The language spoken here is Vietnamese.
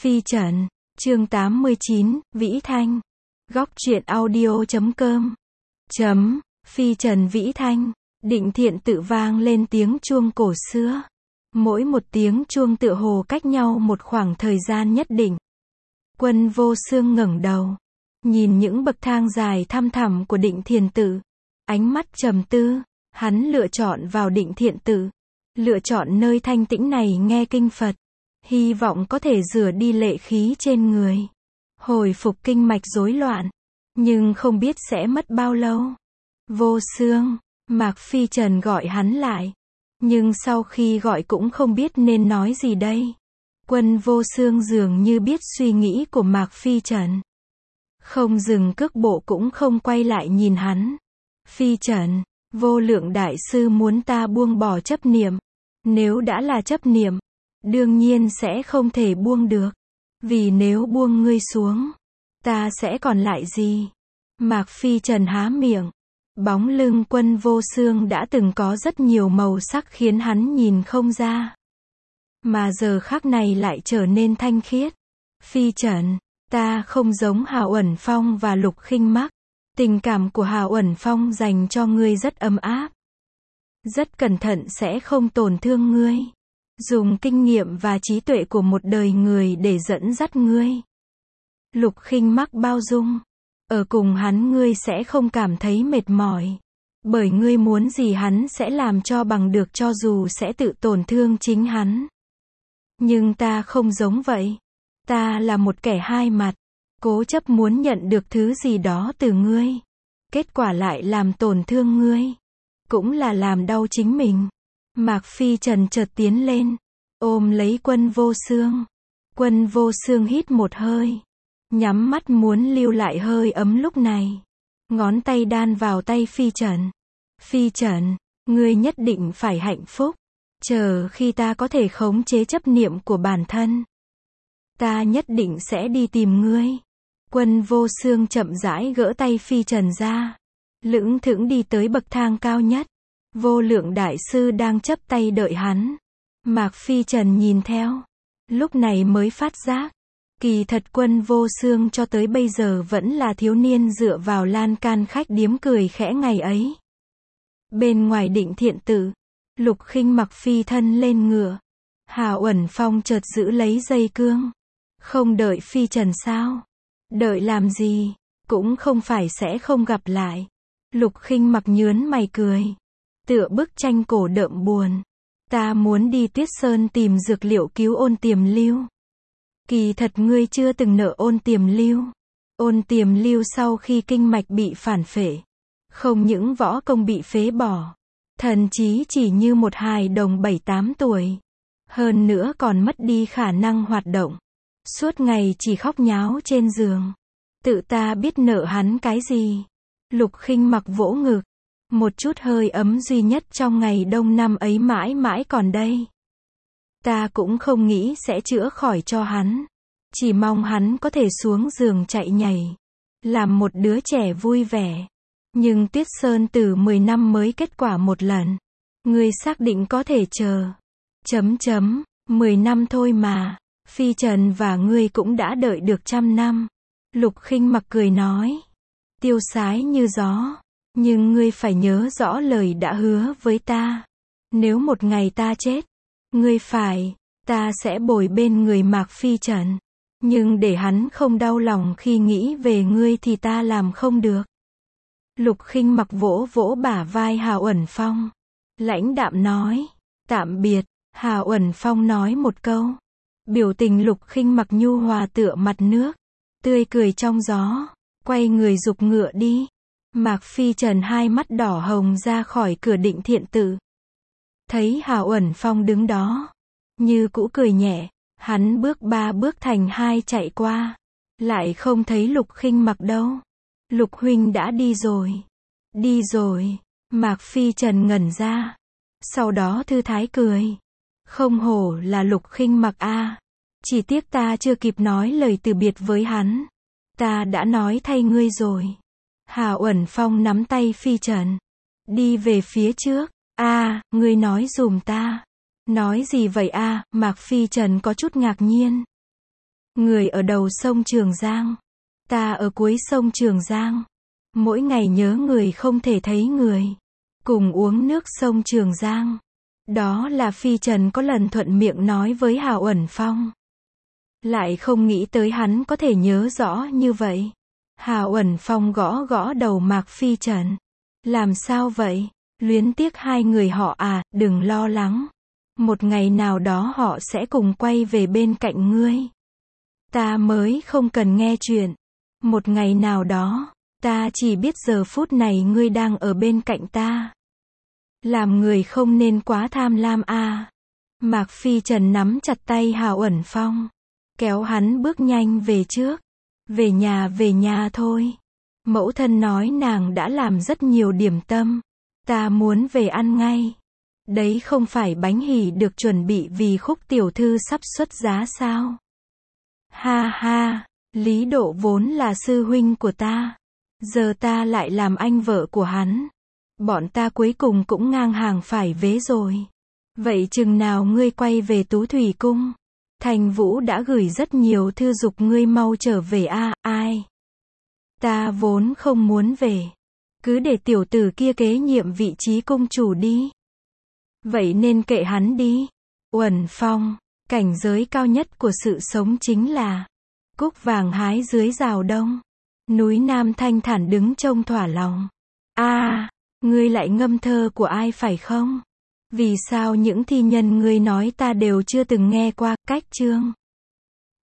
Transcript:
Phi Trần, chương 89, Vĩ Thanh. Góc truyện audio.com. Phi Trần Vĩ Thanh. Định Thiện tự vang lên tiếng chuông cổ xưa. Mỗi một tiếng chuông tựa hồ cách nhau một khoảng thời gian nhất định. Quân Vô Xương ngẩng đầu, nhìn những bậc thang dài thăm thẳm của Định Thiền tự. Ánh mắt trầm tư, hắn lựa chọn vào Định Thiện tự. Lựa chọn nơi thanh tĩnh này nghe kinh Phật. Hy vọng có thể rửa đi lệ khí trên người. Hồi phục kinh mạch rối loạn. Nhưng không biết sẽ mất bao lâu. Vô Xương, Mạc Phi Trần gọi hắn lại. Nhưng sau khi gọi cũng không biết nên nói gì đây. Quân Vô Xương dường như biết suy nghĩ của Mạc Phi Trần. Không dừng cước bộ cũng không quay lại nhìn hắn. Phi Trần, Vô Lượng Đại Sư muốn ta buông bỏ chấp niệm. Nếu đã là chấp niệm, đương nhiên sẽ không thể buông được. Vì nếu buông ngươi xuống, ta sẽ còn lại gì? Mạc Phi Trần há miệng. Bóng lưng Quân Vô Xương đã từng có rất nhiều màu sắc khiến hắn nhìn không ra. Mà giờ khắc này lại trở nên thanh khiết. Phi Trần, ta không giống Hào Uẩn Phong và Lục Khinh Mắc. Tình cảm của Hào Uẩn Phong dành cho ngươi rất ấm áp. Rất cẩn thận sẽ không tổn thương ngươi. Dùng kinh nghiệm và trí tuệ của một đời người để dẫn dắt ngươi. Lục Khinh Mắc bao dung. Ở cùng hắn ngươi sẽ không cảm thấy mệt mỏi. Bởi ngươi muốn gì hắn sẽ làm cho bằng được cho dù sẽ tự tổn thương chính hắn. Nhưng ta không giống vậy. Ta là một kẻ hai mặt. Cố chấp muốn nhận được thứ gì đó từ ngươi. Kết quả lại làm tổn thương ngươi. Cũng là làm đau chính mình. Mạc Phi Trần chợt tiến lên. Ôm lấy Quân Vô Xương. Quân Vô Xương hít một hơi. Nhắm mắt muốn lưu lại hơi ấm lúc này. Ngón tay đan vào tay Phi Trần. Phi Trần, ngươi nhất định phải hạnh phúc. Chờ khi ta có thể khống chế chấp niệm của bản thân. Ta nhất định sẽ đi tìm ngươi. Quân Vô Xương chậm rãi gỡ tay Phi Trần ra. Lững thững đi tới bậc thang cao nhất. Vô Lượng Đại Sư đang chắp tay đợi hắn. Mạc Phi Trần nhìn theo. Lúc này mới phát giác. Kỳ thật Quân Vô Xương cho tới bây giờ vẫn là thiếu niên dựa vào lan can khách điếm cười khẽ ngày ấy. Bên ngoài Định Thiện tự, Lục Khinh Mặc phi thân lên ngựa. Hào Uẩn Phong chợt giữ lấy dây cương. Không đợi Phi Trần sao? Đợi làm gì? Cũng không phải sẽ không gặp lại. Lục Khinh Mặc nhớn mày cười. Tựa bức tranh cổ đượm buồn. Ta muốn đi Tuyết Sơn tìm dược liệu cứu Ôn Tiềm Lưu. Kỳ thật ngươi chưa từng nợ Ôn Tiềm Lưu. Ôn Tiềm Lưu sau khi kinh mạch bị phản phệ. Không những võ công bị phế bỏ. Thần chí chỉ như một hài đồng 7-8 tuổi. Hơn nữa còn mất đi khả năng hoạt động. Suốt ngày chỉ khóc nháo trên giường. Tự ta biết nợ hắn cái gì. Lục Khinh Mặc vỗ ngực. Một chút hơi ấm duy nhất trong ngày đông năm ấy mãi mãi còn đây. Ta cũng không nghĩ sẽ chữa khỏi cho hắn. Chỉ mong hắn có thể xuống giường chạy nhảy. Làm một đứa trẻ vui vẻ. Nhưng Tuyết Sơn từ 10 năm mới kết quả một lần. Ngươi xác định có thể chờ. 10 năm thôi mà. Phi Trần và ngươi cũng đã đợi được 100 năm. Lục Khinh Mặc cười nói. Tiêu sái như gió. Nhưng ngươi phải nhớ rõ lời đã hứa với ta. Nếu một ngày ta chết, ngươi phải, ta sẽ bồi bên người Mạc Phi Trần. Nhưng để hắn không đau lòng khi nghĩ về ngươi thì ta làm không được. Lục Khinh Mặc vỗ vỗ bả vai Hào Uẩn Phong. Lãnh đạm nói. Tạm biệt. Hào Uẩn Phong nói một câu. Biểu tình Lục Khinh Mặc nhu hòa tựa mặt nước. Tươi cười trong gió. Quay người giục ngựa đi. Mạc Phi Trần hai mắt đỏ hồng ra khỏi cửa Định Thiện tự. Thấy Hào Uẩn Phong đứng đó. Như cũ cười nhẹ. Hắn bước 3 bước thành 2 chạy qua. Lại không thấy Lục Khinh Mặc đâu. Lục huynh đã đi rồi. Đi rồi. Mạc Phi Trần ngẩn ra. Sau đó thư thái cười. Không hổ là Lục Khinh Mặc a. Chỉ tiếc ta chưa kịp nói lời từ biệt với hắn. Ta đã nói thay ngươi rồi. Hào Uẩn Phong nắm tay Phi Trần. Đi về phía trước. Ngươi nói dùm ta. Nói gì vậy Mạc Phi Trần có chút ngạc nhiên. Người ở đầu sông Trường Giang. Ta ở cuối sông Trường Giang. Mỗi ngày nhớ người không thể thấy người. Cùng uống nước sông Trường Giang. Đó là Phi Trần có lần thuận miệng nói với Hào Uẩn Phong. Lại không nghĩ tới hắn có thể nhớ rõ như vậy. Hào Uẩn Phong gõ gõ đầu Mạc Phi Trần. Làm sao vậy? Luyến tiếc hai người họ à, đừng lo lắng. Một ngày nào đó họ sẽ cùng quay về bên cạnh ngươi. Ta mới không cần nghe chuyện. Một ngày nào đó, ta chỉ biết giờ phút này ngươi đang ở bên cạnh ta. Làm người không nên quá tham lam a. Mạc Phi Trần nắm chặt tay Hào Uẩn Phong. Kéo hắn bước nhanh về trước. Về nhà thôi. Mẫu thân nói nàng đã làm rất nhiều điểm tâm. Ta muốn về ăn ngay. Đấy không phải bánh hỉ được chuẩn bị vì Khúc tiểu thư sắp xuất giá sao? Ha ha, Lý Độ vốn là sư huynh của ta. Giờ ta lại làm anh vợ của hắn. Bọn ta cuối cùng cũng ngang hàng phải vế rồi. Vậy chừng nào ngươi quay về Tú Thủy Cung? Thành Vũ đã gửi rất nhiều thư giục ngươi mau trở về a. Ai? Ta vốn không muốn về. Cứ để tiểu tử kia kế nhiệm vị trí cung chủ đi. Vậy nên kệ hắn đi. Uẩn Phong, cảnh giới cao nhất của sự sống chính là cúc vàng hái dưới rào đông. Núi Nam thanh thản đứng trông thỏa lòng. A, ngươi lại ngâm thơ của ai phải không? Vì sao những thi nhân ngươi nói ta đều chưa từng nghe qua? Cách chương